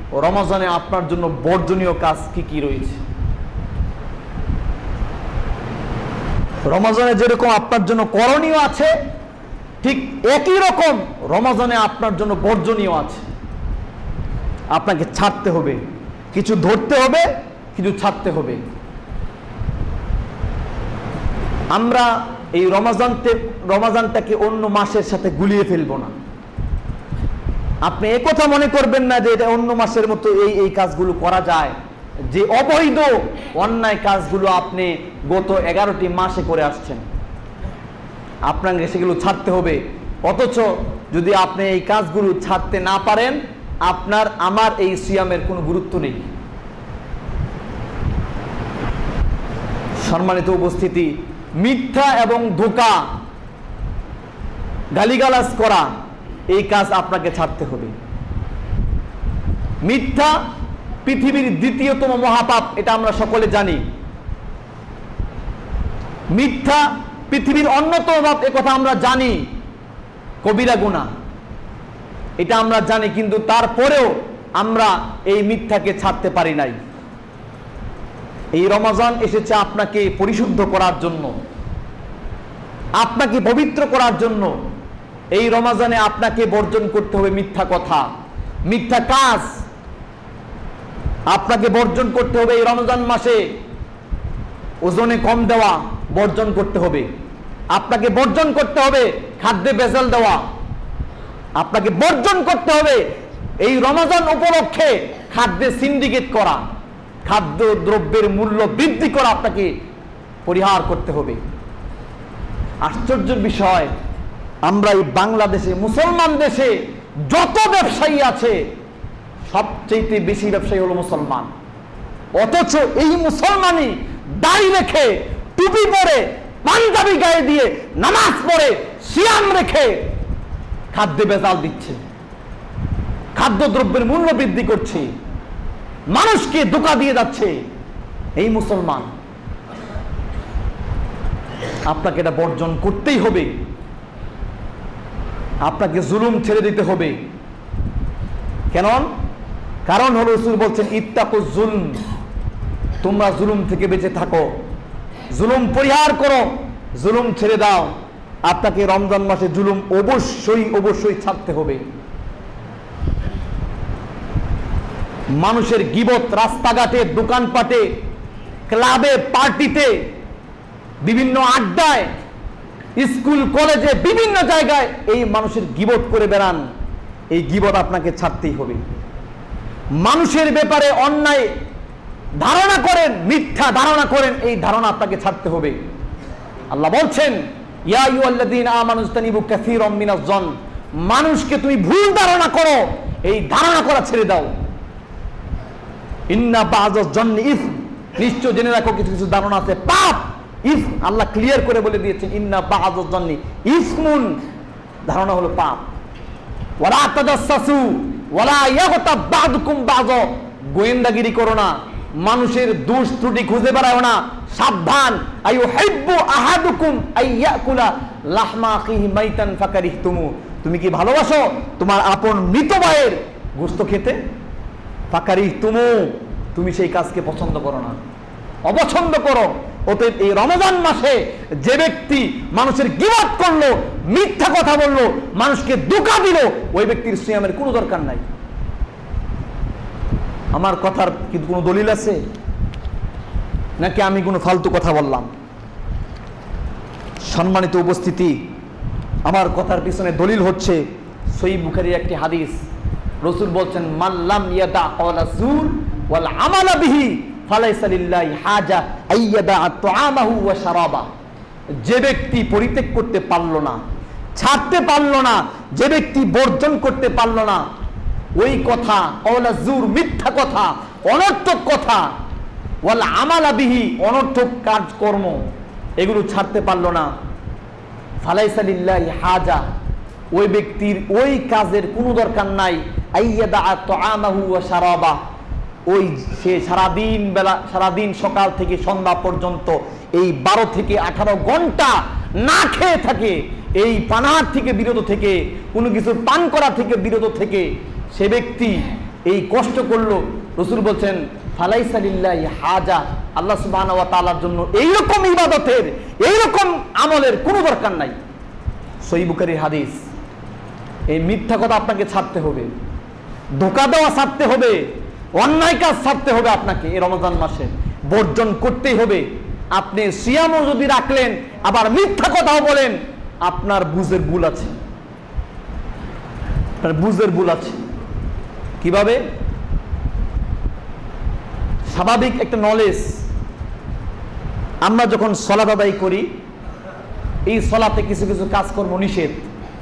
রমজানে আপনার জন্য বর্জনীয় কাজ কি কি রয়েছে। রমজানে যেরকম আপনার জন্য করণীয় আছে, ঠিক একই রকম রমজানে আপনার জন্য বর্জনীয় আছে। আপনাকে ছাড়তে হবে, কিছু ধরতে হবে, কিছু ছাড়তে হবে। আমরা এই রমজানটাকে অন্য মাসের সাথে গুলিয়ে ফেলবো না। আপনি একথা মনে করবেন না যে এটা অন্য মাসের মতো এই কাজগুলো করা যায়, যে অবৈধ অন্যায় কাজগুলো আপনি গত 11টি মাসে করে আসছেন, আপনাকে সেগুলো ছাড়তে হবে। অথচ যদি আপনি এই কাজগুলো ছাড়তে না পারেন, আপনার আমার এই সিয়ামের কোনো গুরুত্ব নেই। সম্মানিত উপস্থিতি, মিথ্যা এবং ধোঁকা, গালিগালাজ করা, এই কাজ আপনাকে ছাড়তে হবে। মিথ্যা পৃথিবীর দ্বিতীয়তম মহাপাপ, এটা আমরা সকলে জানি। মিথ্যা পৃথিবীর অন্যতম পাপ, একথা আমরা জানি। কবিরা গুনাহ, এটা আমরা জানি, কিন্তু তারপরেও আমরা এই মিথ্যাকে ছাড়তে পারি নাই। এই রমজান এসেছে আপনাকে পরিশুদ্ধ করার জন্য, আপনাকে পবিত্র করার জন্য। এই রমজানে আপনাকে বর্জন করতে হবে মিথ্যা কথা, মিথ্যা কাজ আপনাকে বর্জন করতে হবে। এই রমজান মাসে ওজনে কম দেওয়া বর্জন করতে হবে। আপনাকে বর্জন করতে হবে খাদ্যে ভেজাল দেওয়া। আপনাকে বর্জন করতে হবে এই রমজান উপলক্ষে খাদ্যে সিন্ডিকেট করা, খাদ্য দ্রব্যের মূল্য বৃদ্ধি করা আপনাকে পরিহার করতে হবে। আশ্চর্যের বিষয়, আমরা এই বাংলাদেশে, মুসলমান দেশে যত ব্যবসায়ী আছে, সবচেয়ে বেশি ব্যবসায়ী হলো মুসলমান। অথচ এই মুসলমানই দাড়ি রেখে, টুপি পরে, পাঞ্জাবি গায়ে দিয়ে, নামাজ পড়ে, সিয়াম রেখে খাদ্যে ভেজাল দিচ্ছে, খাদ্য দ্রব্যের মূল্য বৃদ্ধি করছে, মানুষকে ধোঁকা দিয়ে যাচ্ছে এই মুসলমান। আপনাকে এটা বর্জন করতেই হবে। আপনাকে জুলুম ছেড়ে দিতে হবে। কারণ হলো রাসূল বলছেন, ইত্তাকুজ জুলম, তোমরা জুলুম থেকে বেঁচে থাকো, জুলুম পরিহার করো, জুলুম ছেড়ে দাও। আপনাকে রমজান মাসে জুলুম অবশ্যই ছাড়তে হবে। মানুষের গীবত রাস্তাঘাটে, দোকানপাটে, ক্লাবে, পার্টিতে, বিভিন্ন আড্ডায়, স্কুল কলেজে, বিভিন্ন জায়গায় এই মানুষের গীবত করে বেড়ান, এই গীবত আপনাকে ছাড়তেই হবে। মানুষের ব্যাপারে অন্যায় ধারণা করেন, মিথ্যা ধারণা করেন, এই ধারণা আপনাকে ছাড়তে হবে। আল্লাহ বলছেন, ইয়া আইয়ুহাল্লাযীনা আমানু ইজতানিবু কাসীরাম মিনাজ যন, মানুষকে তুমি ভুল ধারণা করো, এই ধারণা করা ছেড়ে দাও। ইন্না বা'যাজ যন্নি ইসম, নিশ্চয় জেনে রাখো কিছু কিছু ধারণা আছে পাপ। ইসম, আল্লাহ ক্লিয়ার করে বলে দিয়েছেন, ইন্না বা'যাজ যন্নি ইসমুন, ধারণা হলো পাপ। ওয়ালা তাজাসসু ওয়ালা ইয়াগতাব বা'দুকুম বা'যা, গোয়েন্দাগিরি করো না, মানুষের দোষ ত্রুটি খুঁজে বেড়াও না, সাবধান। আইয়ুহিব্বু আহাদুকুম আইয়াকুলা লাহমা আখিহি মাইতান ফাকারিহতুমু, তুমি কি ভালোবাসো তোমার আপন মৃত ভাইয়ের গোশত খেতে? ফাকারিহতুমু, তুমি সেই কাজকে পছন্দ করো না, অপছন্দ করো। অতএব এই রমজান মাসে যে ব্যক্তি মানুষের গীবত করলো, মিথ্যা কথা বললো, মানুষকে ধোঁকা দিল, ওই ব্যক্তির সিয়ামের কোনো দরকার নাই। আমার কথার কি কোনো দলিল আছে নাকি আমি কোনো ফালতু কথা বললাম? সম্মানিত উপস্থিতি, আমার কথার পিছনে দলিল হচ্ছে সহিহ বুখারীর একটি হাদিস। রাসূল বলছেন, মান লাম ইয়াদা ক্বাওলা যুর ওয়াল আমালা বিহি ফালাইসা লিল্লাহি হাজা আইয়াদা তুআমাহু ওয়া শারাবা, যে ব্যক্তি পরিত্যাগ করতে পারলো না, ছাড়তে পারলো না, যে ব্যক্তি বর্জন করতে পারলো না, ওই কথা ক্বাওলা যুর, মিথ্যা কথা, অনর্থক কথা, ওয়াল আমালা বিহি, অনর্থক কাজকর্ম, এগুলো ছাড়তে পারলো না, ফালাইসা লিল্লাহি হাজা, ওই ব্যক্তির ওই কাজের কোনো দরকার নাই। আইয়াদা তুআমাহু ওয়া শারাবা, ওই সে সারাদিন সকাল থেকে সন্ধ্যা পর্যন্ত এই 12 থেকে 18 ঘন্টা না খেয়ে থাকে, এই পানাহার থেকে বিরত থেকে, কোনো কিছু পান করা থেকে বিরত থেকে, সে ব্যক্তি এই কষ্ট করলো, রাসূল বলছেন ফালাইসা লিল্লাহি হাজা, আল্লাহ সুবহানাহু ওয়া তাআলার জন্য এইরকম ইবাদতের, এইরকম আমলের কোনো দরকার নাই। সহিহ বুখারীর হাদিস। এই মিথ্যা কথা আপনাকে ছাড়তে হবে, ধোঁকা দেওয়া ছাড়তে হবে, অন্যায় কাজ ছাড়তে হবে। আপনাকে এই রমজান মাসে বর্জন করতেই হবে। আপনি সিয়ামও যদি রাখলেন আবার মিথ্যা কথাও বলেন, আপনার বুঝের ভুল আছে, আপনার বুঝের ভুল আছে। কিভাবে? স্বাভাবিক একটা নলেজ, আমরা যখন সালাত আদায় করি, এই সালাতে কিছু কিছু কাজকর্ম নিষেধ।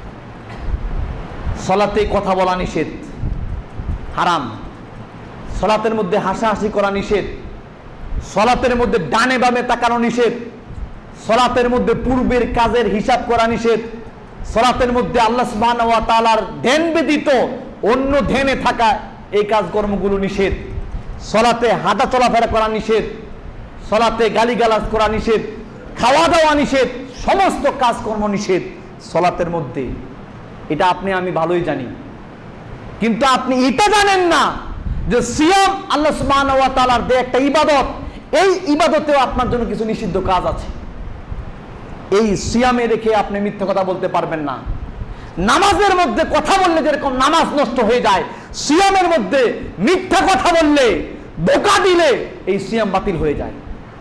সালাতে কথা বলা নিষেধ, হারাম। সালাতের মধ্যে হাসাহাসি করা নিষেধ, সালাতের মধ্যে ডানে বামে তাকানো নিষেধ, সালাতের মধ্যে পূর্বের কাজের হিসাব করা নিষেধ, সালাতের মধ্যে আল্লাহ সুবহানাহু ওয়া তাআলার ধ্যান ব্যতীত অন্য ধ্যানে থাকা এই কাজকর্মগুলো নিষেধ। সালাতে হাঁটা চলাফেরা করা নিষেধ, সালাতে গালিগালাজ করা নিষেধ, খাওয়া দাওয়া নিষেধ, সমস্ত কাজকর্ম নিষেধ সালাতের মধ্যে। এটা আপনি আমি ভালোই জানি, কিন্তু আপনি এটা জানেন না যে সিয়াম আল্লাহ সুবহানাহু ওয়া তাআলার দেয়া একটা ইবাদত, এই ইবাদতেও আপনার জন্য কিছু নিষিদ্ধ কাজ আছে। এই সিয়ামে রেখে আপনি মিথ্যা কথা বলতে পারবেন না। নামাজের মধ্যে কথা বললে যেরকম নামাজ নষ্ট হয়ে যায়, সিয়ামের মধ্যে মিথ্যা কথা বললে, ধোঁকা দিলে এই সিয়াম বাতিল হয়ে যায়।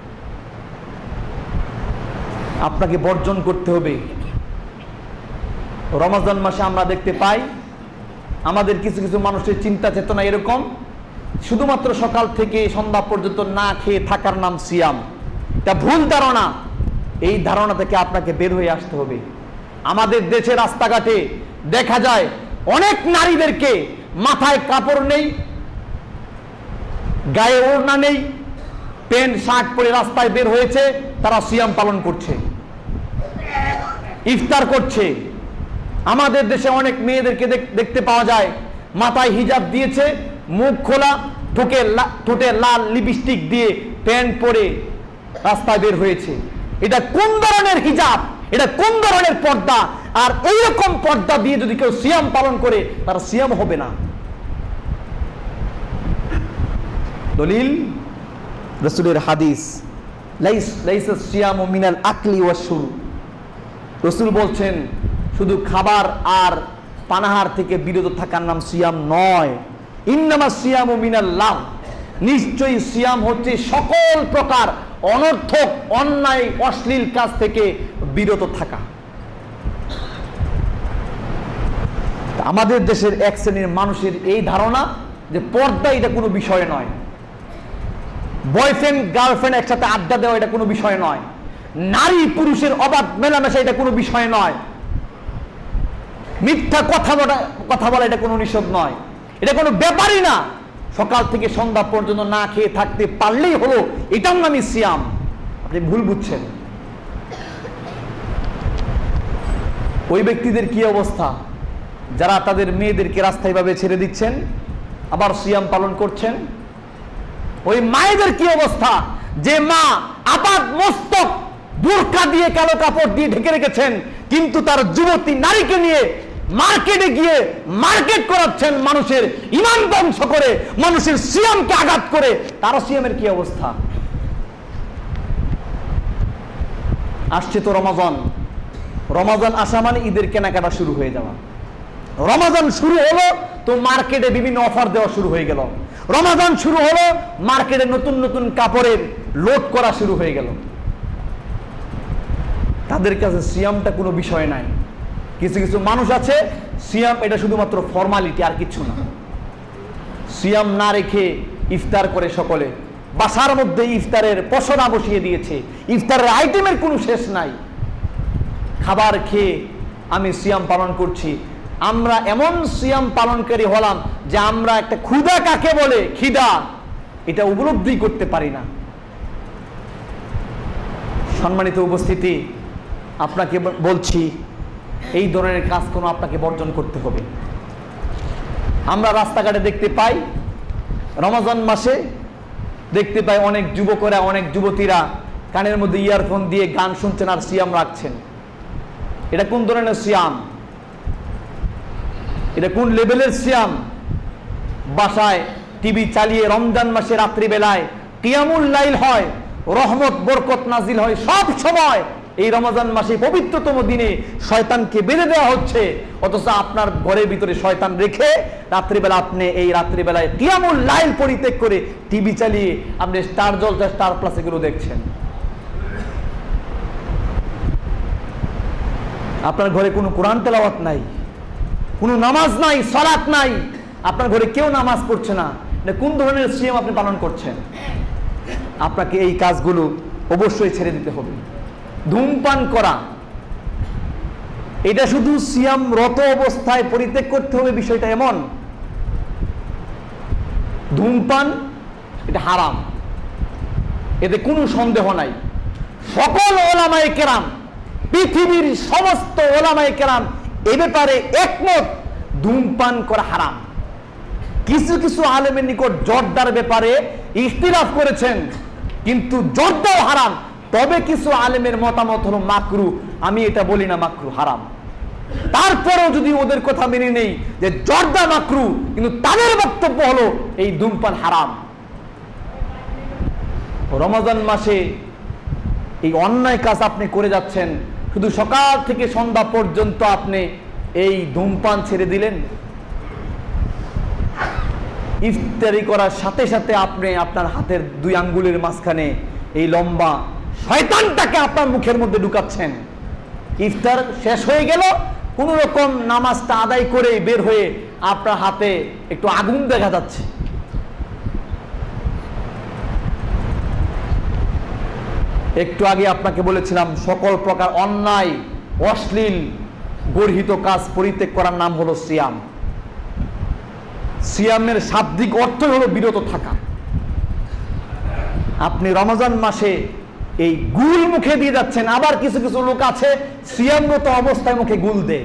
আপনাকে বর্জন করতে হবে। রমজান মাসে আমরা দেখতে পাই আমাদের কিছু কিছু মানুষের চিন্তা চেতনা এরকম, শুধুমাত্র সকাল থেকে সন্ধ্যা পর্যন্ত না খেয়ে থাকার নাম সিয়াম। এটা ভুল ধারণা। এই ধারণা থেকে আপনাকে বের হয়ে আসতে হবে। আমাদের দেশে রাস্তাঘাটে দেখা যায় অনেক নারীদেরকে মাথায় কাপড় নেই, গায়ে ওড়না নেই, প্যান্ট শার্ট পরে রাস্তায় বের হয়েছে, তারা সিয়াম পালন করছে, ইফতার করছে। আমাদের দেশে অনেক মেয়েদেরকে দেখতে পাওয়া যায় মাথায় হিজাব দিয়েছে, মুখ খোলা, ঠোঁটে লাল লিপস্টিক দিয়ে প্যান্ট পরে রাস্তায় বের হয়েছে। এটা কোন ধরনের হিজাব? এটা কোন ধরনের পর্দা? আর এইরকম পর্দা দিয়ে যদি কেউ সিয়াম পালন করে, তার সিয়াম হবে না। দলিল রাসূলের হাদিস, লাইসা সিয়ামু মিনাল আকলি ওয়াশ শুরব। রাসূল বলছেন শুধু খাবার আর পানাহার থেকে বিরত থাকার নাম সিয়াম নয়। ইন্নামা সিয়ামু মিনাল্লাহ, নিশ্চয়ই সিয়াম হচ্ছে সকল প্রকার অনর্থক, অন্যায়, অশ্লীল কাজ থেকে বিরত থাকা। আমাদের দেশের এক শ্রেণীর মানুষের এই ধারণা যে পর্দা এটা কোনো বিষয় নয়, বয়ফ্রেন্ড গার্লফ্রেন্ড একসাথে আড্ডা দেওয়া এটা কোনো বিষয় নয়, নারী পুরুষের অবাধ মেলামেশা এটা কোনো বিষয় নয়, মিথ্যা কথা বলা এটা কোনো নিষেধ নয়, এটা কোনো ব্যাপারই না। সকাল থেকে সন্ধ্যা পর্যন্ত না খেয়ে থাকতে পারলেই হলো, এটার নামই সিয়াম। আপনি ভুল বুঝছেন। ওই ব্যক্তিদের কি অবস্থা যারা তাদের মেয়েদেরকে রাস্তায় ভাবে ছেড়ে দিচ্ছেন আবার সিয়াম পালন করছেন? ওই মায়েদের কি অবস্থা যে মা আপাত মস্তক বোরকা দিয়ে কালো কাপড় দিয়ে ঢেকে রেখেছেন, কিন্তু তার যুবতী নারীকে নিয়ে মার্কেটে গিয়ে মার্কেট করাচ্ছেন, মানুষের ঈমান ধ্বংস করে, মানুষের সিয়ামকে আঘাত করে। তার সিয়ামের কি অবস্থা? আসছে তো রমজান, রমজান আসা মানে ঈদের কেনাকাটা শুরু হয়ে যাওয়া। রমজান শুরু হলো তো মার্কেটে বিভিন্ন অফার দেওয়া শুরু হয়ে গেল। রমজান শুরু হলো, মার্কেটে নতুন নতুন কাপড়ের লোড করা শুরু হয়ে গেল। তাদের কাছে সিয়ামটা কোনো বিষয় নাই। কিছু কিছু মানুষ আছে সিয়াম এটা শুধুমাত্র ফর্মালিটি, আর কিছু না। সিয়াম না রেখে ইফতার করে সকলে, বাসার মধ্যে ইফতারের পসরা বসিয়ে দিয়েছে, ইফতারের আইটেমের কোনো শেষ নাই। খাবার খেয়ে আমি সিয়াম পালন করছি। আমরা এমন সিয়াম পালনকারী হলাম যে আমরা একটা ক্ষুধা কাকে বলে, খিদা, এটা উপলব্ধি করতে পারি না। সম্মানিত উপস্থিতি, আপনাকে বলছি এই ধরনের কাজ কোনো আপনাকে বর্জন করতে হবে। আমরা রাস্তাঘাটে দেখতে পাই রমজান মাসে দেখতে পাই অনেক যুবকেরা, অনেক যুবতীরা কানের মধ্যে ইয়ারফোন দিয়ে গান শুনছেন আর সিয়াম রাখছেন। এটা কোন ধরনের সিয়াম? এটা কোন লেভেলের সিয়াম? বাসায় টিভি চালিয়ে রমজান মাসে রাত্রিবেলায় কিয়ামুল লাইল হয়, রহমত বরকত নাজিল হয়, সব সময় এই রমজান মাসে পবিত্রতম দিনে শয়তানকে বেঁধে দেওয়া হচ্ছে, অথচ আপনার ঘরের ভিতরে শয়তান রেখে রাত্রিবেলা আপনি এই রাত্রিবেলায় কিয়ামুল লাইল পরিত্যাগ করে টিভি চালিয়ে আপনি স্টার জলসা, স্টার প্লাস এগুলো দেখছেন। আপনার ঘরে কোনো কোরআন তেলাওয়াত নাই, কোনো নামাজ নাই, সালাত নাই, আপনার ঘরে কেউ নামাজ পড়ছে না, কোন ধরনের সিয়াম আপনি পালন করছেন? আপনাকে এই কাজগুলো অবশ্যই ছেড়ে দিতে হবে। ধূমপান করা এটা শুধু সিয়ামরত অবস্থায় পরিত্যাগ করতে হবে বিষয়টা এমন। ধূমপান এটা হারাম, এতে কোনো সন্দেহ নাই। সকল ওলামায়ে কেরাম, পৃথিবীর সমস্ত ওলামায়ে কেরাম এ ব্যাপারে একমত, ধূমপান করা হারাম। কিছু কিছু আলেমের নিকট জর্দার ব্যাপারে ইখতিলাফ করেছেন, কিন্তু জর্দাও হারাম। তবে কিছু আলেমের মতামত হলো মাকরু, আমি এটা বলি না মাকরু, হারাম। তারপরেও যদি ওদের কথা মেনে নেই যে জর্দা মাকরু, কিন্তু তাদের বক্তব্য হলো এই ধূমপান হারাম। রমজান মাসে এই অন্যায় কাজ আপনি করে যাচ্ছেন, শুধু সকাল থেকে সন্ধ্যা পর্যন্ত আপনি এই ধূমপান ছেড়ে দিলেন। ইফতারি করার সাথে সাথে আপনি আপনার হাতের 2 আঙ্গুলের মাঝখানে এই লম্বা শয়তানটাকে আপনার মুখের মধ্যে ঢুকাচ্ছেন। ইফতার শেষ হয়ে গেল, কোন রকম নামাজটা আদায় করে বের হয়ে আপনার হাতে একটু আগুন দেখা যাচ্ছে। একটু আগে আপনাকে বলেছিলাম সকল প্রকার অন্যায়, অশ্লীল, গর্হিত কাজ পরিত্যাগ করার নাম হলো সিয়াম। সিয়ামের শাব্দিক অর্থ হলো বিরত থাকা। আপনি রমজান মাসে এই গুল মুখে দিয়ে যাচ্ছেন, আবার কিছু কিছু লোক আছে সিয়ামরত অবস্থায় মুখে গুল দেয়।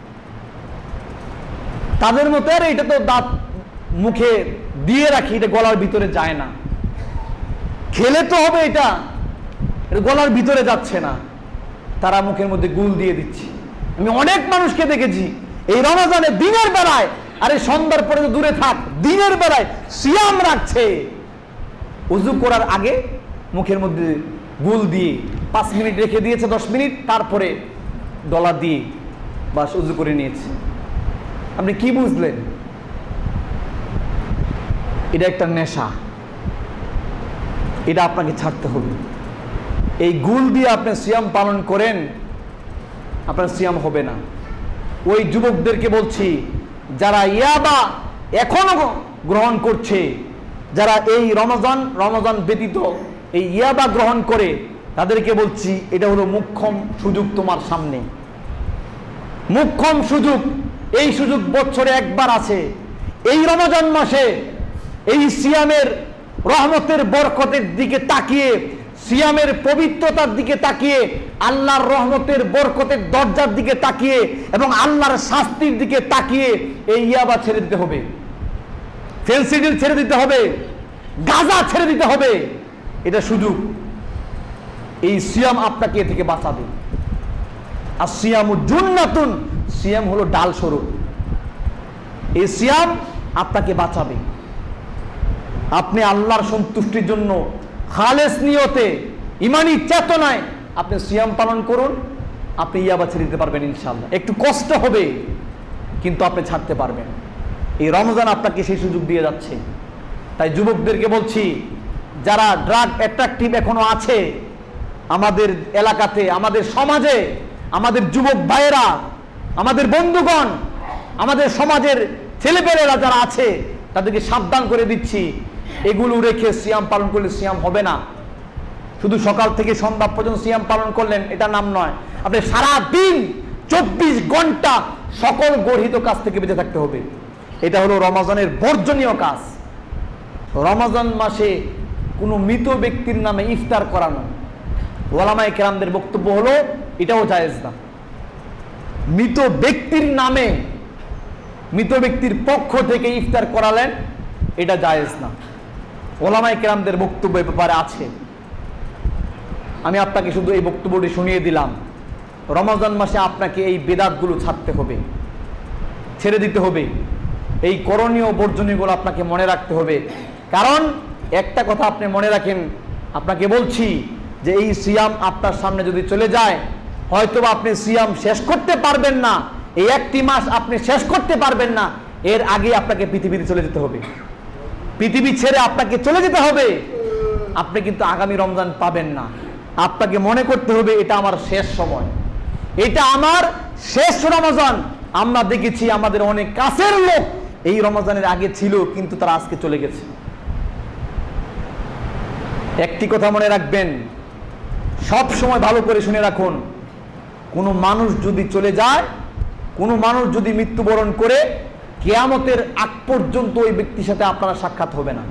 তাদের মতো আর এটা তো দাঁত মুখে দিয়ে রাখি, এটা গলার ভিতরে যায় না, খেলে তো হবে, এটা গলার ভিতরে যাচ্ছে না, তারা মুখের মধ্যে গুল দিয়ে দিচ্ছে। আমি অনেক মানুষকে দেখেছি এই রমজানে দিনের বেলায়, আরে সন্ধ্যার পরে তো দূরে থাক, দিনের বেলায় সিয়াম রাখছে, উযু করার আগে মুখের মধ্যে গুল দিয়ে 5 মিনিট রেখে দিয়েছে, 10 মিনিট, তারপরে ডলা দিয়ে বাস উযু করে নিয়েছে। আপনি কি বুঝলেন? এটা একটা নেশা, এটা আপনাকে ছাড়তে হবে। এই গুল দিয়ে আপনি সিয়াম পালন করেন, আপনার সিয়াম হবে না। ওই যুবকদেরকে বলছি যারা ইয়াবা এখনো গ্রহণ করছে, যারা এই রমজান ব্যতীত এই ইয়াবা গ্রহণ করে, তাদেরকে বলছি এটা হলো মুখ্যম সুযোগ তোমার সামনে, মুখ্যম সুযোগ। এই সুযোগ বছরে একবার আছে। এই রমজান মাসে এই সিয়ামের রহমতের বরকতের দিকে তাকিয়ে, সিয়ামের পবিত্রতার দিকে তাকিয়ে, আল্লাহর রহমতের বরকতের দরজার দিকে তাকিয়ে এবং আল্লাহর শাস্তির দিকে তাকিয়ে এই ইয়াবা ছেড়ে দিতে হবে, ফেন্সিডিল ছেড়ে দিতে হবে, গাঁজা ছেড়ে দিতে হবে। এটা সুযোগ। এই সিয়াম আপনাকে এ থেকে বাঁচাবে। আর সিয়ামু জুন্নাতুন, সিয়াম হলো ডাল স্বরূপ। এই সিয়াম আপনাকে বাঁচাবে। আপনি আল্লাহর সন্তুষ্টির জন্য খালেস নিয়তে, ইমানি চেতনায় আপনি সিয়াম পালন করুন, আপনি ইয়াবা ছেড়ে দিতে পারবেন ইনশাআল্লাহ। একটু কষ্ট হবে, কিন্তু আপনি ছাড়তে পারবেন। এই রমজান আপনাকে সেই সুযোগ দিয়ে যাচ্ছে। তাই যুবকদেরকে বলছি, যারা ড্রাগ অ্যাট্রাকটিভ এখনো আছে আমাদের এলাকাতে, আমাদের সমাজে, আমাদের যুবক ভাইয়েরা, আমাদের বন্ধুগণ, আমাদের সমাজের ছেলেপেলেরা যারা আছে, তাদেরকে সাবধান করে দিচ্ছি, এগুলো রেখে সিয়াম পালন করলে সিয়াম হবে না। শুধু সকাল থেকে সন্ধ্যা পর্যন্ত সিয়াম পালন করলেন, এটা নাম নয়। আপনি সারা দিন 24 ঘন্টা সকল গর্হিত কাজ থেকে বেঁচে থাকতে হবে। এটা হলো রমজানের বর্জনীয় কাজ। রমজান মাসে কোনো মৃত ব্যক্তির নামে ইফতার করানো, ওলামায়ে কেরামদের বক্তব্য হলো এটাও জায়েজ না। মৃত ব্যক্তির নামে, মৃত ব্যক্তির পক্ষ থেকে ইফতার করালেন, এটা জায়েজ না। ওলামায়ে কেরামদের বক্তব্য এ ব্যাপারে আছে। আমি আপনাকে শুধু এই বক্তব্যটি শুনিয়ে দিলাম। রমজান মাসে আপনাকে এই বেদাতগুলো ছাড়তে হবে, ছেড়ে দিতে হবে। এই করণীয় বর্জনীয়গুলো আপনাকে মনে রাখতে হবে। কারণ একটা কথা আপনি মনে রাখেন, আপনাকে বলছি যে এই সিয়াম আপনার সামনে যদি চলে যায়, হয়তোবা আপনি সিয়াম শেষ করতে পারবেন না, এই একটি মাস আপনি শেষ করতে পারবেন না, এর আগে আপনাকে পৃথিবীতে চলে যেতে হবে, পৃথিবী ছেড়ে আপনাকে চলে যেতে হবে। আপনি কিন্তু আগামী রমজান পাবেন না। আপনাকে মনে করতে হবে এটা আমার শেষ সময়, এটা আমার শেষ রমজান। আমরা দেখেছি আমাদের অনেক কাছের লোক এই রমজানের আগে ছিল, কিন্তু তারা আজকে চলে গেছে। একটি কথা মনে রাখবেন, সব সময় ভালো করে শুনে রাখুন, কোনো মানুষ যদি চলে যায়, কোনো মানুষ যদি মৃত্যুবরণ করে, কিয়ামতের আগ পর্যন্ত ওই ব্যক্তির সাথে আপনারা সাক্ষাৎ হবে না।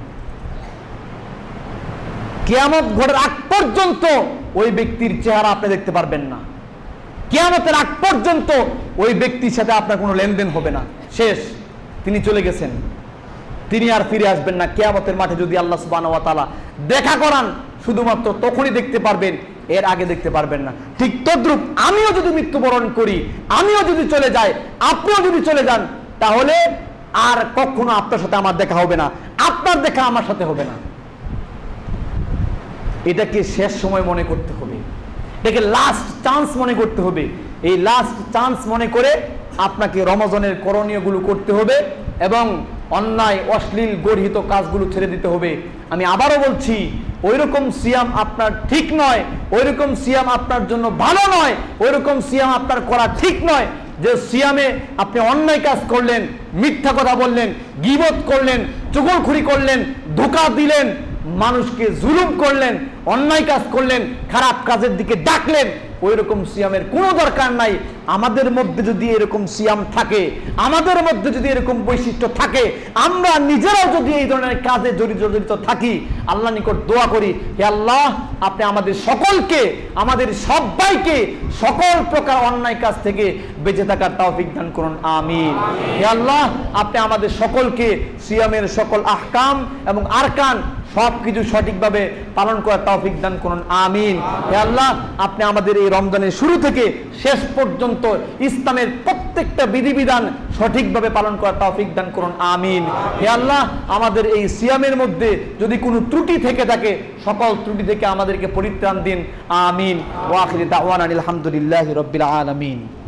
কিয়ামত ঘটার আগ পর্যন্ত ওই ব্যক্তির চেহারা আপনি দেখতে পারবেন না। কিয়ামতের আগ পর্যন্ত ওই ব্যক্তির সাথে আপনার কোনো লেনদেন হবে না। শেষ, তিনি চলে গেছেন, তিনি আর ফিরে আসবেন না। কিয়ামতের মাঠে যদি আল্লাহ সুবহানাহু ওয়া তাআলা দেখা করান, শুধুমাত্র তখনই দেখতে পারবেন, এর আগে দেখতে পারবেন না। ঠিক তদ্রূপ আমিও যদি মৃত্যুবরণ করি, আমিও যদি চলে যাই, আপনিও যদি চলে যান, তাহলে আর কখনো আপনার সাথে আমার দেখা হবে না, আপনার দেখা আমার সাথে হবে না। এটাকে শেষ সময় মনে করতে হবে, এটাকে লাস্ট চান্স মনে করতে হবে। এই লাস্ট চান্স মনে করে আপনাকে রমজানের করণীয়গুলো করতে হবে এবং অন্যায় অশ্লীল গর্হিত কাজগুলো ছেড়ে দিতে হবে। আমি আবারও বলছি, ওইরকম সিয়াম আপনার ঠিক নয়, ওইরকম সিয়াম আপনার জন্য ভালো নয়, ওইরকম সিয়াম আপনার করা ঠিক নয় যে সিয়ামে আপনি অন্যায় কাজ করলেন, মিথ্যা কথা বললেন, গীবত করলেন, চুগলখুরি করলেন, ধোঁকা দিলেন, মানুষকে জুলুম করলেন, অন্যায় কাজ করলেন, খারাপ কাজের দিকে ডাকলেন। ওই রকম সিয়ামের কোনো দরকার নাই। আমাদের মধ্যে যদি এরকম সিয়াম থাকে, আমাদের মধ্যে যদি এরকম বৈশিষ্ট্য থাকে, আমরা নিজেরাও যদি এই ধরনের কাজে জড়িত থাকি, আল্লাহ নিকট দোয়া করি, হে আল্লাহ, আপনি আমাদের সকলকে, আমাদের সবাইকে সকল প্রকার অন্যায় কাজ থেকে বেঁচে থাকার তৌফিক দান করুন, আমিন। হে আল্লাহ, আপনি আমাদের সকলকে সিয়ামের সকল আহকাম এবং আরকান সবকিছু সঠিকভাবে পালন করার তৌফিক দান করুন, আমিন। হে আল্লাহ, আপনি আমাদের এই রমজানের শুরু থেকে শেষ পর্যন্ত ইসলামের প্রত্যেকটা বিধিবিধান সঠিকভাবে পালন করার তৌফিক দান করুন, আমিন। হে আল্লাহ, আমাদের এই সিয়ামের মধ্যে যদি কোনো ত্রুটি থেকে থাকে, সকল ত্রুটি থেকে আমাদেরকে পরিত্রাণ দিন, আমিন। ওয়া আখিরু দাওয়ানা আলহামদুলিল্লাহি রাব্বিল আলামিন।